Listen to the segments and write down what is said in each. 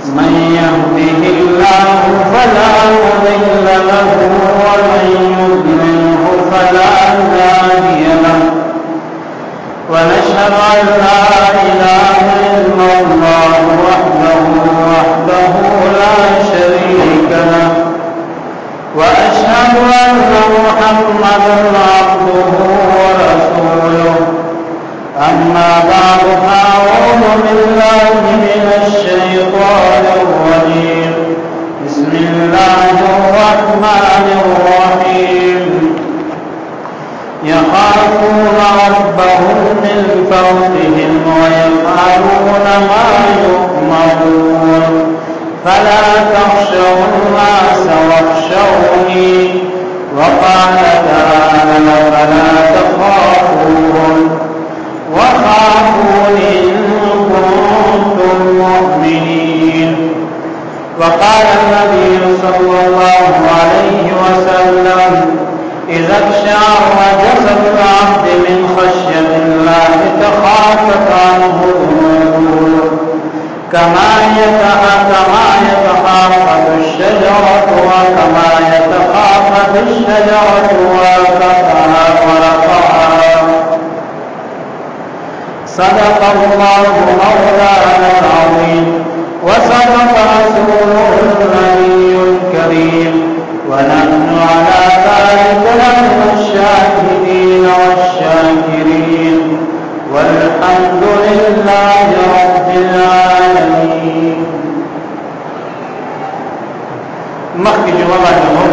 من يهده الله فلا مضل له ومن يضلله فلا هادي له ونشهد أن لا إله إلا الله وحده لا شريك له وأشهد أن محمدا عبده ورسوله أما بعد فأعوذ بالله من الشيطان الرجيم بسم الله الرحمن الرحيم يخافون ربهم من فوقهم ويفعلون ما يؤمرون فلا تخشوا الناس واخشوني وقال تعالى فلا تخافوهم وخافون إن كنتم مؤمنين وقال النبي صلى الله عليه وسلم إذا اقشعر جسد العبد من خشية الله تخافت عنه الأمور كما يتخافت الشجرة وكما يتخافت الشجرة ورقها صدق الله مولانا العظيم وصدق رسوله النبي الكريم ونحن على ذلك لمن الشاهدين والشاكرين والحمد لله رب العالمين. مخکې جواب هم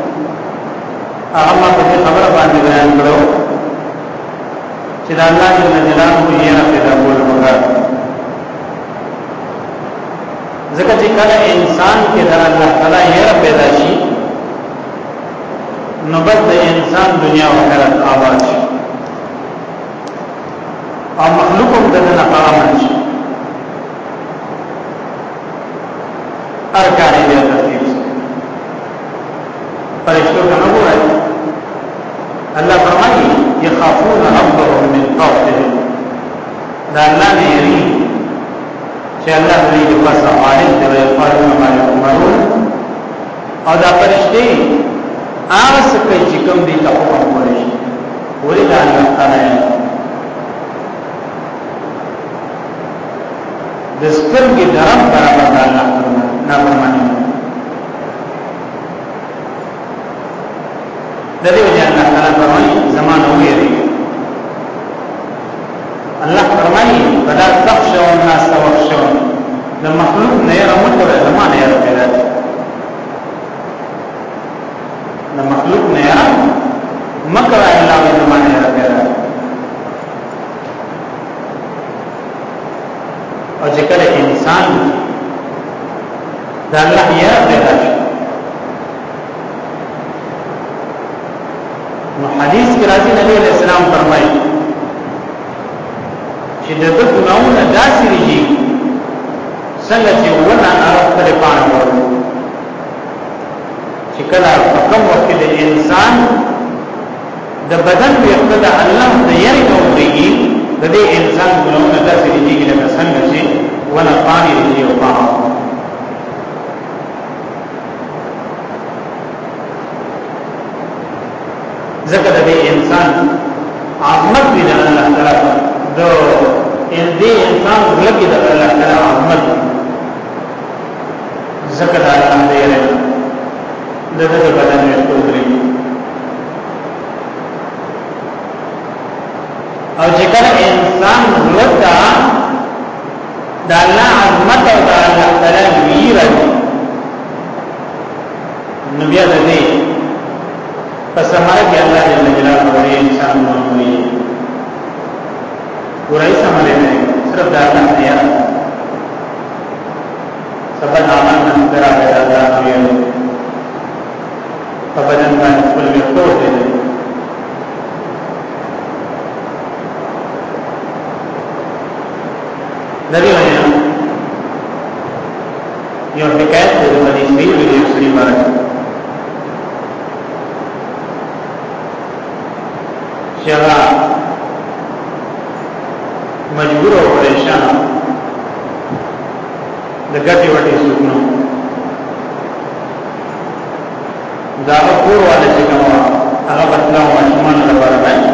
هغه په خبره باندې بیان کړو چې د الله جل جلاله یې پیدا کول وکړ ځکه چې کله انسان کې د الله تعالی یې پیدا شي نو بد د انسان دنیا او آخرت آباد شي او مخلوقم دنه قامت شي ارکان دې ترتیب فرشتو کنه وایي الله فرمایي يخافون ربهم من فوقهم دا الله نه یری چې الله دې په پاسه باندې دې قانون باندې امرون او دا فرشتي آس کوي چې کوم دي ته حکم کوي ولې دا الله تعالی د سترګې درم برابر د الله نه فرمایي د دې وجه الله تعالی فرمایي زمانه ویری الله فرمایي فلا تخشوا الناس واخشوني د مخلوق نه رحمته زمانه یې پیدا د مخلوق نه مکر الله زمانه یې پیدا او چې کله انسان د الله یې پیدا نو حدیث کې راځي نبی علیہ السلام فرمایي چې د دې ګناونه داسې دي څنګه چې ونه اړتل پانه ورو چې کله په کوم وخت د انسان د بدن په اقتدا الله د یې کوي د دې انسان ګناونه داسې دي چې څنګه چې ونه پانی دی او پانه ذکر دې انسان عظمت دې الله تعالی دو ان دې انسان لګي د الله تعالی عظمت ذکر الله دې دغه بدن یې کوي او چې کله انسان ولدا د الله عظمت او د الله تعالی ویره نو بیا دې پس ہمارے کہ اللہ جل جلالہ بڑے انسان ہوئی برائی سمجھے میں صرف دادا دیا سب نامان نمبر آگے دادا ہوئی فبدن کا نسبل میں توڑ دے دے نبی وجہ یہ حکایت ہے جو بنی اسرائیل بھی دوسری بار شغا مجبور او پریشان د ګټي وټي سکنو دا کور والا چې کوم هغه بدلاو ماشومان لپاره باندې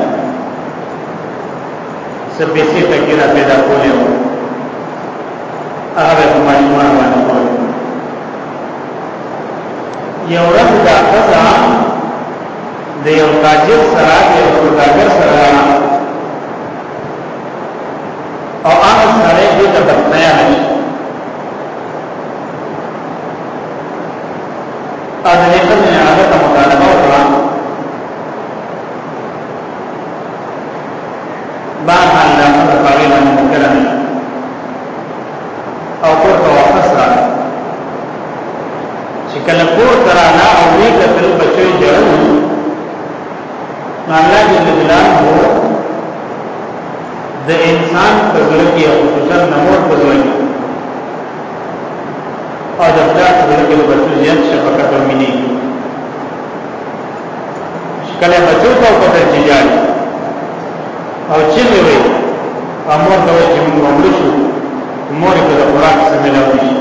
سپېڅلې تکیه پیدا کولې و هغه په ماشومان باندې کول یو ورځ دا قضا د یو تاجر سره د یو سوداګر سره او هغه سره دې ته بدنیا نه اذن یې څنګه هغه ته مطالبه وکړه بهرحال دا په باندې باندې وکړه او په واپس راغله چې کله کور تراله او دې کتل بچو جوړ الله جل جلاله د انسان په زړه کې او خصوصا نمور په زړه کې او د خدای په زړه کې د بچو زیات شفقت او مینه کله بچو ته په تجارت او چې وي امور ته چې موږ ومړو شو مور په خوراک سره ملاوي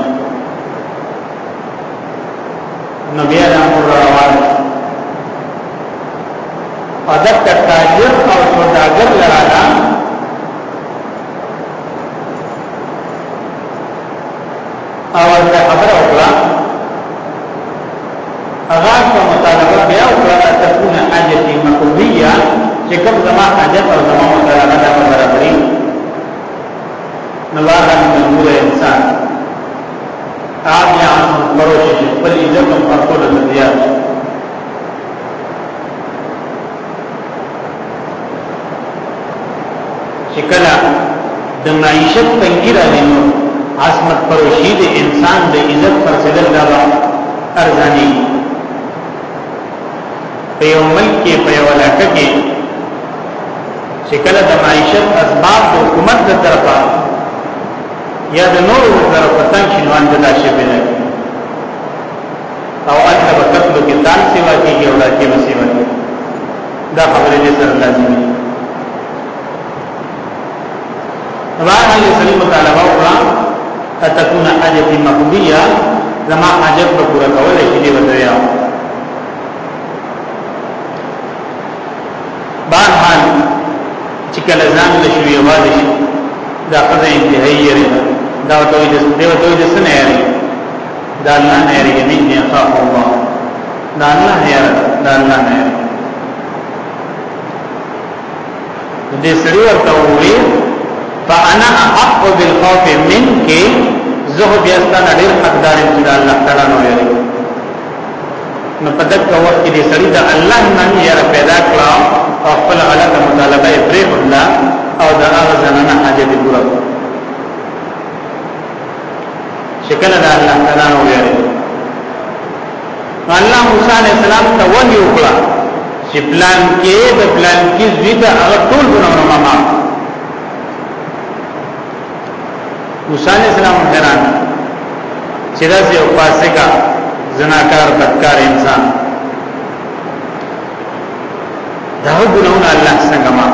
نو بیا د امر روان ادب تاجر او سوداګر لراله او د خبره وکړه هغه په مطالبه بیا وکړه تكون حاجتي مقضيه چې کوم زما حاجت او زما مطالبه د برابرۍ نو هغه مجبور انسان آبیا پروشي په عزت او خپل زیات شکلا د معیشت تنګی راځي نو عظمت پروشی د انسان د عزت پر سدل دا ارزانی په یو ملک کې په یو علاقه کې شکلا د معیشت اسباب د حکومت د طرفه یا د نور طرفه څنګه شنوان د داشه بنه او اته وکړو کې تان سیوا کېږي او راکې مسیوا دا خبره دې سره لازمي رواه لسلی مطالبه وکړه تكون حاجتي مقضيه زما حاجت به پورا کولای شي دی ودریا بهرحال چې کله ځان له شوی واده شي دا قضا انتهایی لري دا دوی د سنه لري دا الله نه لري من يخاف الله دا الله نه لري دا الله نه لري دې سړي ورته وی فانا احق بالخوف منك زهد یستانه ډیر حقدار ان الله تعالی نو لري نو په دغه وخت کې سړي د الله نن یې پیدا کړو او خپل غلطه مطالبه یې پرې وکړه او دا هغه زنانه حاجت پوره شکل د الله تعالی نو لري الله موسی علیہ السلام ته وحی وکړه چې پلان کې د پلان کې زیاده هغه ټول ګناونه ما موسی علیہ السلام حیران چې دا یو فاسقه زناکار بدکار انسان دا ګناونه الله څنګه ما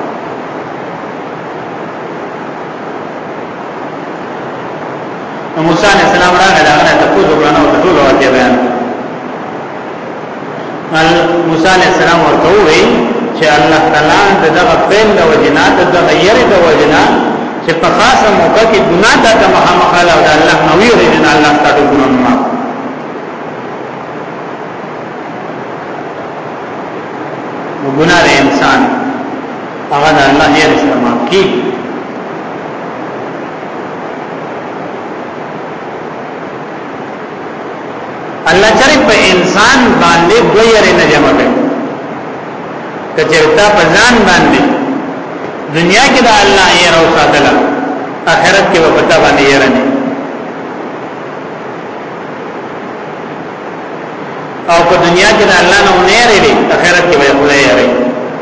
موسی علیہ السلام راغی دا غره ته کوو غواړو ته ټول واقع بیان موسی علیہ السلام ورته وی چې الله تعالی دغه فعل د وجنات د غیر د وجنات چې په خاصه موقع کې ګناه ته مخامخاله او الله نوې رجن الله ستاسو ګناه ما ګناه د انسان هغه د الله یې استعمال کی الله چرې په انسان باندې دویره نه جمع کوي کچرتا په ځان باندې دنیا کې د الله یې راو ساتل آخرت کې په پتا باندې یې رانه او په دنیا کې د الله نه نه لري آخرت کې به خدای یې لري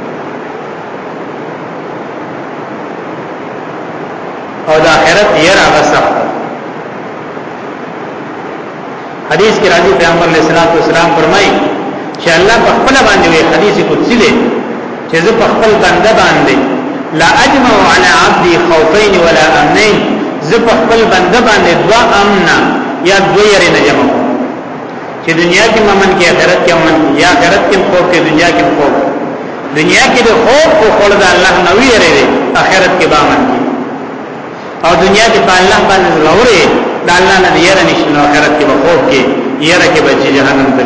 او د آخرت یې راغسه حدیث کې راځي پیغمبر علیه السلام فرمایي چې الله په خپل باندې وی حدیث قدسی دی چې زه په خپل بنده باندې لا اجمع على عبدي خوفين ولا امنين ز زه په خپل بنده باندې دوا امنا یا دوی یې نه جمع چې دنیا کې ممن کې آخرت کې ممن یا آخرت کې خوف کې دنیا کې خوف دنیا کې د خوف او خلد الله نو یې آخرت کې بامن کې او دنیا کې په الله باندې لوري د الله نه یې نشي نو آخرت کې به خوف کې یې راکې بچي جهنم ته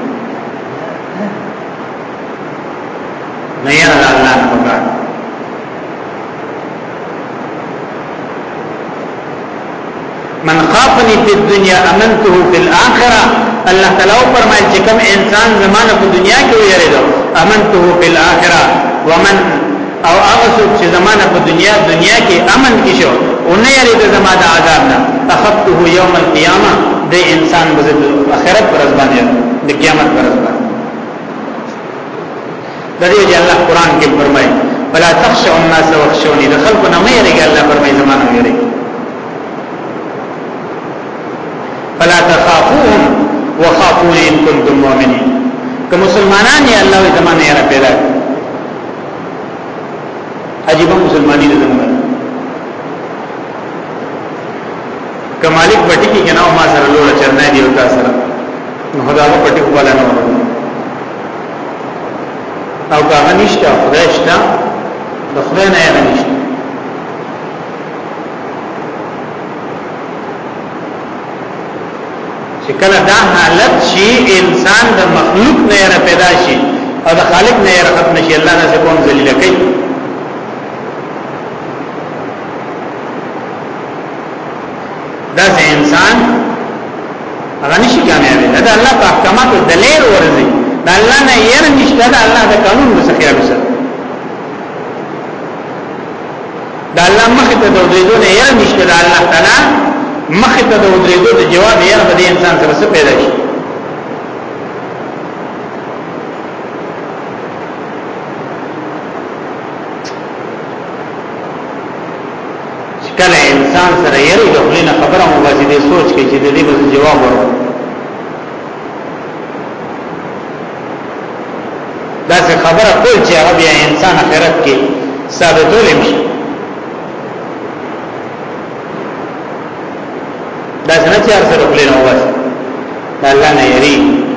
نه یې الله نه وکړ من خافنی فی الدنیا امنته فی الاخرہ اللہ تعالی فرمایي چې کوم انسان زمانه په دنیا کې ویریدو امنته فی الاخرہ ومن او هغه څوک چې زمانه په دنیا کې امن کې شو او نه یریدو زماده عذاب نه اخذته یوم القیامه د انسان په آخرت پر ځبانه د قیامت پر ځبانه د دې الله قران کې فرمایي فلا تخشوا الناس واخشوني د خلکو نه مې یریږي الله فرمایي زمانه یریږي فلا تخافوهم وخافوني ان كنتم مؤمنين که مسلمانان یې الله وي زمانه یې را پیدا عجیب مسلمانی نه زمانه کمالک پټی کې کناو ما سره لوړ چرنه دی او تاسو سره نو خدای پټی په بالا نه او هغه نشته خدای شته د خدای نه یې نشته چې کله دا حالت شي انسان د مخلوق نه را پیدا شي او د خالق نه را ختم شي الله نه کوم ذلیل کوي دا انسان هغه نشي کامیاب دا الله په احکامات دلیل ورزي دا الله نه یې نشته دا الله د قانون څخه خیال وسه دا الله مخ ته د دوی نه یې نشته دا الله تعالی مخه ته د ودریدو د جواب یې په انسان سره څه پیدا شي کله انسان سره یې د خپل خبره مو باسي د سوچ کې چې د دې په جواب ورو دا څه خبره کول چې هغه بیا انسان آخرت کې ثابتول شي دا څنګه چې ارسل خپل نو واسي دا الله نه یری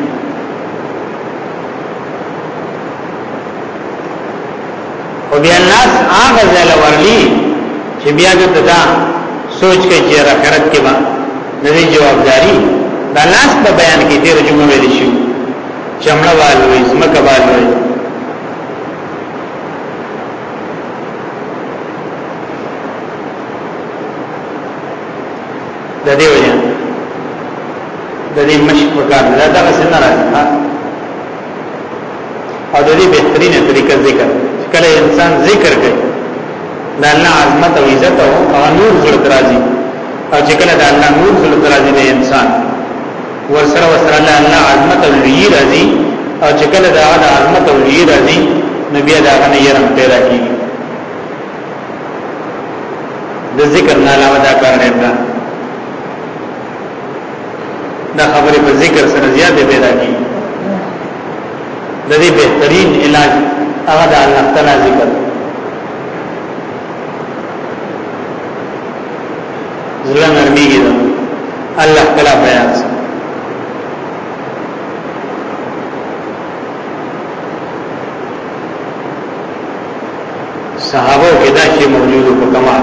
او بیا الناس هغه ځل ورلی چې بیا د دا سوچ کې چې آخرت کې با نوې جوابداري دا لاس په بیان کې تیر جمعه ویل شي چمړه والوي زمکه والوي د دې وجه د دې مشک وکړ دا دغه څنګه راځي او د دې بهترینه طریقه ذکر کله انسان ذکر کوي د الله عظمت او عزت او نور زړه راځي او چې کله د الله نور زړه راځي د انسان ورسره الله عظمت او لوی راځي او چې کله د عظمت او لوی راځي نبی دا غنه یې رم پیدا کیږي د ذکر نه علاوه دا کار نه دا خبره په ذکر سره زیاته پیدا کی د دې بهترین علاج هغه د الله تعالی ذکر زړه نرمیږي الله تعالی بیان صحابه کې دا شی موجود په کمال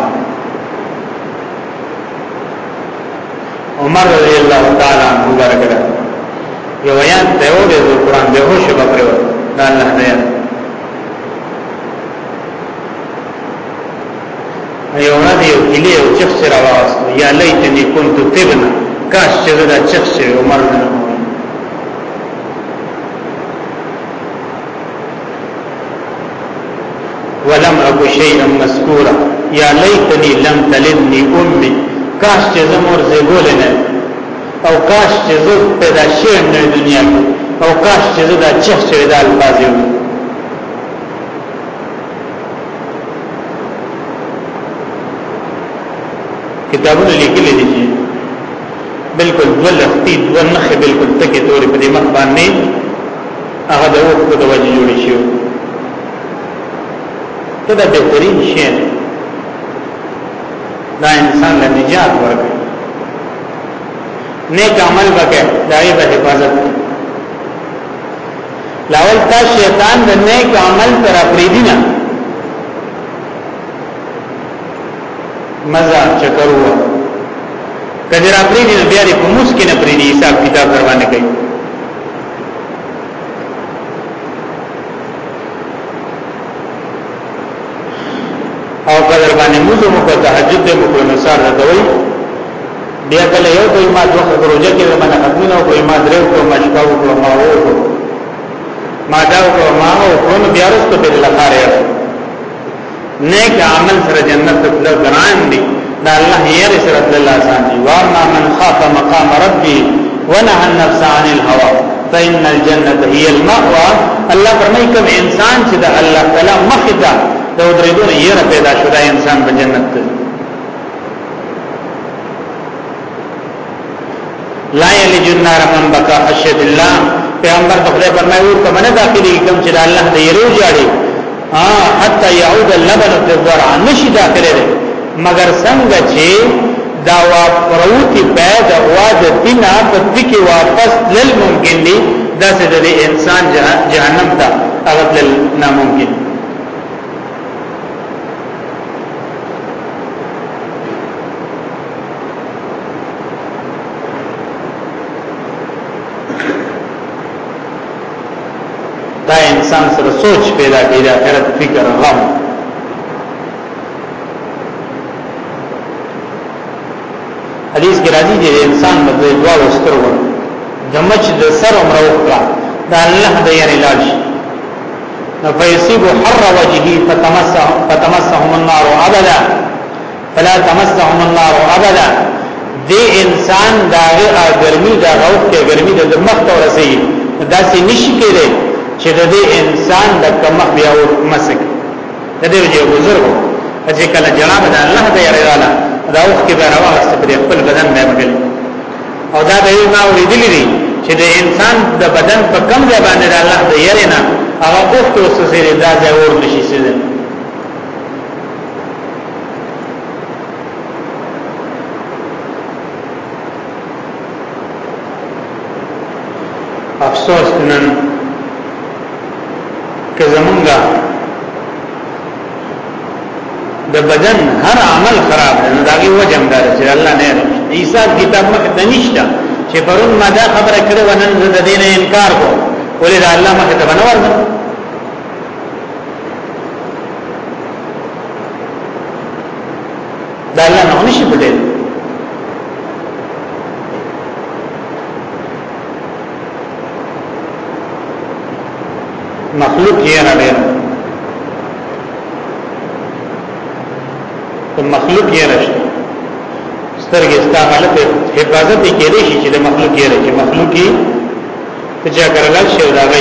عمر رضی اللہ تعالی عنہ برکت یو آیات ته و د قرآن به هوښ به پرو دا الله دې ایو نه دی کلی او چخ سره واس یا لیتنی كنت تبنا کاش چې دا چخ سره عمر نه ولم اكو شيئا مذكورا یا لیتنی لم تلدنی امي کاش چې زمور زیګول نه او کاش چې زه پیدا شوم د دنیا کې او کاش چې زه دا چخ شوی د الفاظ یو کتابونه لیکلي دي چې بالکل ولختي ونخ بالکل تکي تور په دې مخ باندې هغه د وخت په وجه جوړ شي دا بهترین شی دا انسان له نجات ورکړي نیک عمل وکړي دای په حفاظت لاول تا شیطان د نیک عمل تر افریدینا مزه چکروا کجر افریدینا بیا دې په مسکینه پریدي حساب کتاب روانه کوي او قدر باندې موږ مو په تهجد دې مو په نصار راځوي بیا کله یو کوئی ما دوه روزه کې باندې ختمونه او کوئی ما درو کو مشکاو کو ما وو ما دا کو ما او کو بیا رسته په لخاره نیک عمل سره جنت ته ګران دي دا الله یې سره الله آسان دي وارنا من خاف مقام ربي ونهى النفس عن الهوى فإن الجنة هي المأوى الله فرمایي کوم انسان چې د الله تعالی مخه دا درېدون یې پیدا شو دا انسان په جنت ته لا یلج النار من بکا خشیت الله پیغمبر خدای فرمایي ته منه داخلي کوم چې الله دې یې روجاړي حتی یعود اللبن فی الضرع نشی داخله ده مگر څنګه چې دا واپروتی بعد واج دینا پدې کې واپس لل ممکن دي دا چې د انسان جهنم ته هغه لل ناممکن دا انسان سره سوچ پیدا کړي آخرت فکر غم حدیث کې راځي چې انسان د دوه سترګو د مچ د سر عمر وکړه دا الله د یې علاج نو فیصيب حر وجهه فتمسهم النار ابدا فلا تمسهم النار ابدا دې انسان داغه ګرمي دا روح کې ګرمي د مخ ته ورسي دا سي نشي کېږي چې د دې انسان د کمخ بیا او مسک د دې یو بزرګ چې کله جناب د الله د یریاله دا اوخ کې به راوست پر خپل بدن باندې مګل او دا د ما ورېدلې دي چې د انسان د بدن په کم ځای باندې د الله د یرینا هغه اوخ ته وسره دا ځای ور نشي سره افسوس نن که زمونږه د بدن هر عمل خراب دی داږي وجم دار چې الله نه حساب کتاب مخه نشته چې پرون ما دا خبره کړې ونن د دین انکار کو ولې دا الله مخه ته بنور دا الله نه نشي پټه مخلوق یې نه دی ته مخلوق یې راشي سترګې ستا حالت حفاظت کې دی چې د مخلوق یې راشي مخلوق یې ته چې کړل شي راغی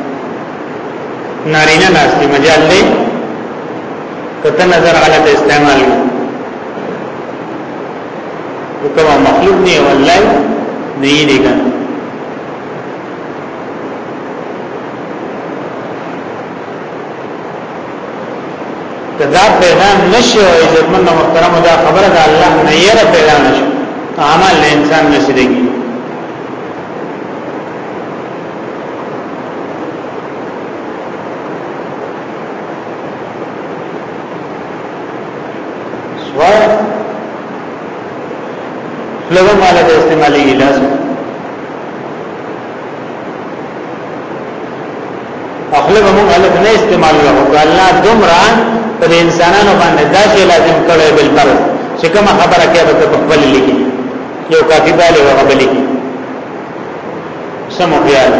نارینه ناسي مجال دی کته نظر حالت استعمال وکړه مخلوق نه والله نه دی ګان دا پیدا نشو عزتمن محترم دا خبره ده الله نه یې پیدا نشو عمل له انسان نشيږي سوال لږه مالا د استعمالي ګلاس خپل به موږ نه استعمال وکړو الله دومره پر انسانانو باندې دا شی لازم کړی بل پر چې کومه خبره کوي به په خپل لیکي یو کافي باندې وغه لیکي سمو خیال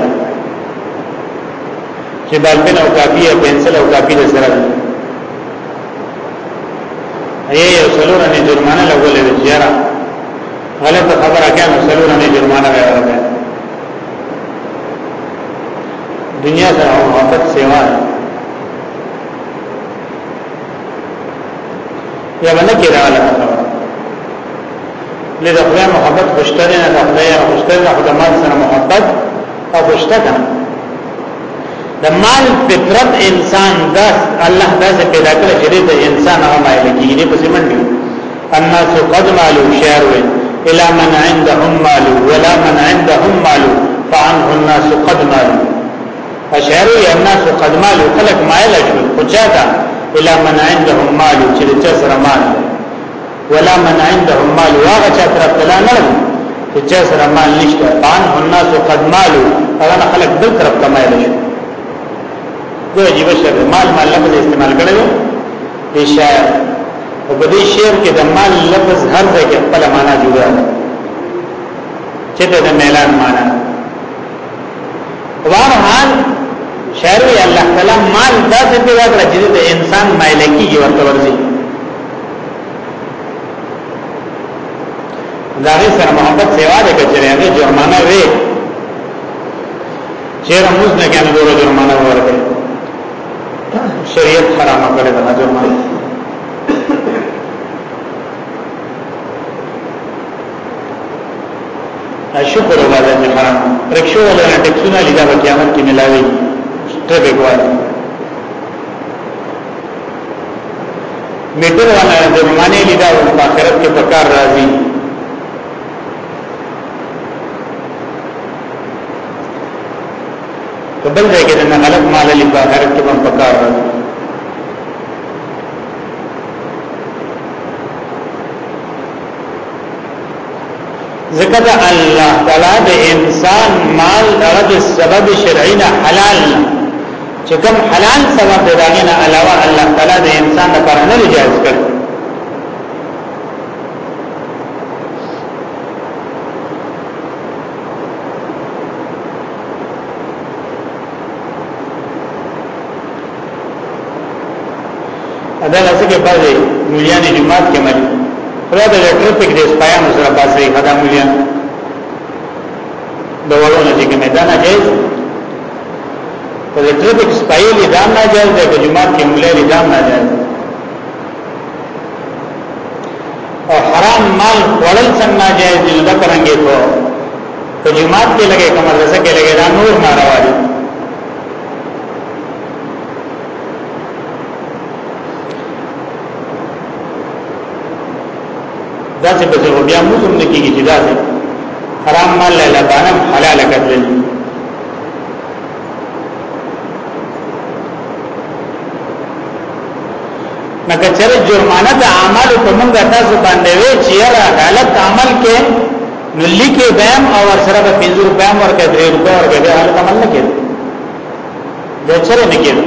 چې بالپن او کافي او پنسل او کافي د سره ایه یو څلور نه جرمانه لګولې د جیرا غلط خبره کوي نو څلور نه جرمانه راغله دنیا سره محبت سیوا یا باندې کې راغله له خدای محبت خوشتره نه د خدای خوشتره نه د مال سره محبت او خوشتره د مال فطرت انسان داس الله داسې پیدا کړی چې د انسان هغه مایل کیږي په سیمن دی الناس قد مالوا شعر الى من عندهم مال ولا من عندهم مال فعنه الناس قد مالوا اشعر الناس قد مالوا خلق مایل شو خجاتا الى من عندهم مال چې چسر مال ولا من عندهم مال واغه چا طرف تلا نه چې چسر مال نشته فعنه الناس قد مالوا هغه خلق بل طرف کمایل شو دوی عجیب شعر مال لفظ استعمال کړو دی شاعر او په دې شعر کې د مال لفظ هر ځای کې خپل معنا جوړه ده چې د میلان معنا وارحال شعر وی الله تعالی مال داسې پیدا کړ چې د انسان مایل کیږي ورته ورځي دا غي سره محبت سیوا ده چې هغه جرمانه وي چیر موږ نه کنه ډوره جرمانه ورکړي شریعت حرام کړی دا جرمانه شکر وکړه چې حرام رکشو ولا ټیکسونه لیدا په قیامت کې ملاوي ټریفیک والا میټر والا جرمانه لیدا په آخرت کې پکار راځي قبل ځای کې نه غلط مال لیدا په آخرت کې هم پکار راځي ذکر الله تعالی د انسان مال درد سبب شرعي نه حلال چې کوم حلال سبب دغه نه علاوه الله تعالی د انسان لپاره نه جایز کړی ادا لاسه کې بعضي مليانې جماعت کې ملي پرې د ټریفیک د سپایانو سره باسي خدامولیان د وړونو چې میدان جایز په ټریفیک سپایلی دام ناجایز دی په جماعت کې مولای دام ناجایز او حرام مال وړل څنګه ناجایز دی دا څنګه په جماعت کې لګي کوم مدرسه کې لګي دا نور ناروا دي دا چې په بیا موږ نه کېږي چې دا حرام مال له بانم حلال کړل نګه چر جرمانه د اعمال په موږ تاسو باندې وی چې را غلط عمل کې نلی کې بیم او سره په 50 روپیا ورکړي 3 روپیا ورکړي دا حالت عمل نه کېږي دا چر نه کېږي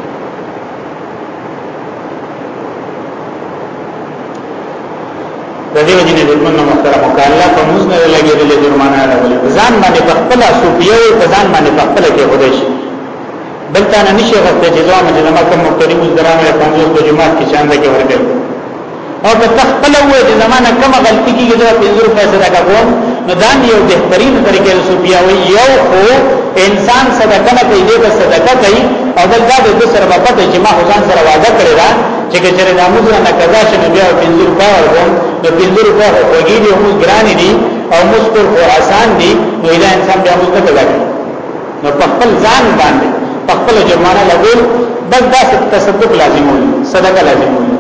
د دې وجې نه ظلم نه محترم وکړه په موږ نه لګېدل جرمانه راولي ځان باندې خپل صوفیه او ځان باندې خپل کې خدای شي بلته نه نشي غوښته چې ځوان چې کوم مختلف مزدرانه په 50 په جماعت کې شاند کې ورته او په خپل وې د زمانہ کومه غلطي کیږي چې 50 روپیا صدقه کوم نو دا یو بهترین طریقې صوفیه وي یو خو انسان صدقه نه کوي د صدقه کوي او بلدا د سره په پته چې ما ځان سره وعده کړی دا چې کچره د موږ نه قضا شنه بیا 50 روپیا ورکوم نو 50 روپیا هوګي دي موږ ګران دي او مشکل او آسان دي نو دا انسان بیا موږ ته قضا کوي نو په خپل ځان باندې په خپل جرمانه لګول بس دا تصدق لازم وي صدقه لازم وي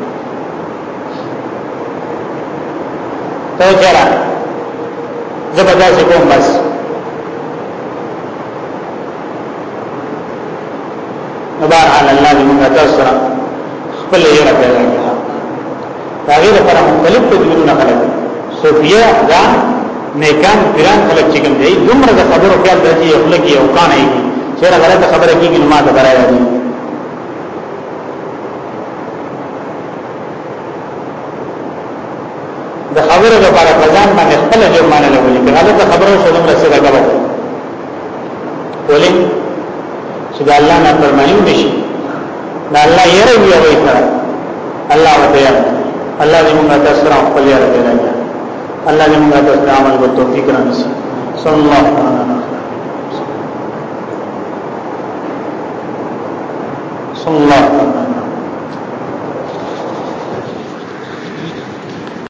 تو چرا زبردست کوم بس نبار علی الله دې موږ تاسو سره خپل یې راځي تغیر پر مختلف تدبیرونه خلک صوفیه ځان نیکان پیران خلک چې کوم دی دومره د خبرو خیال راځي یو لګي او کانه یې چیرې غلطه خبره کیږي نو ما ته برای راځي د خبرو لپاره ځان باندې خپل جرمانه لګولي که غلطه خبره شوم رسېږي غلط ولې چې الله نه فرمایو نشي دا الله یې روي وي کړه الله وتعالى الله دې موږ ته سره خپل یې راځي الله دې موږ ته عمل کو توفیق راکړي صلی الله علیه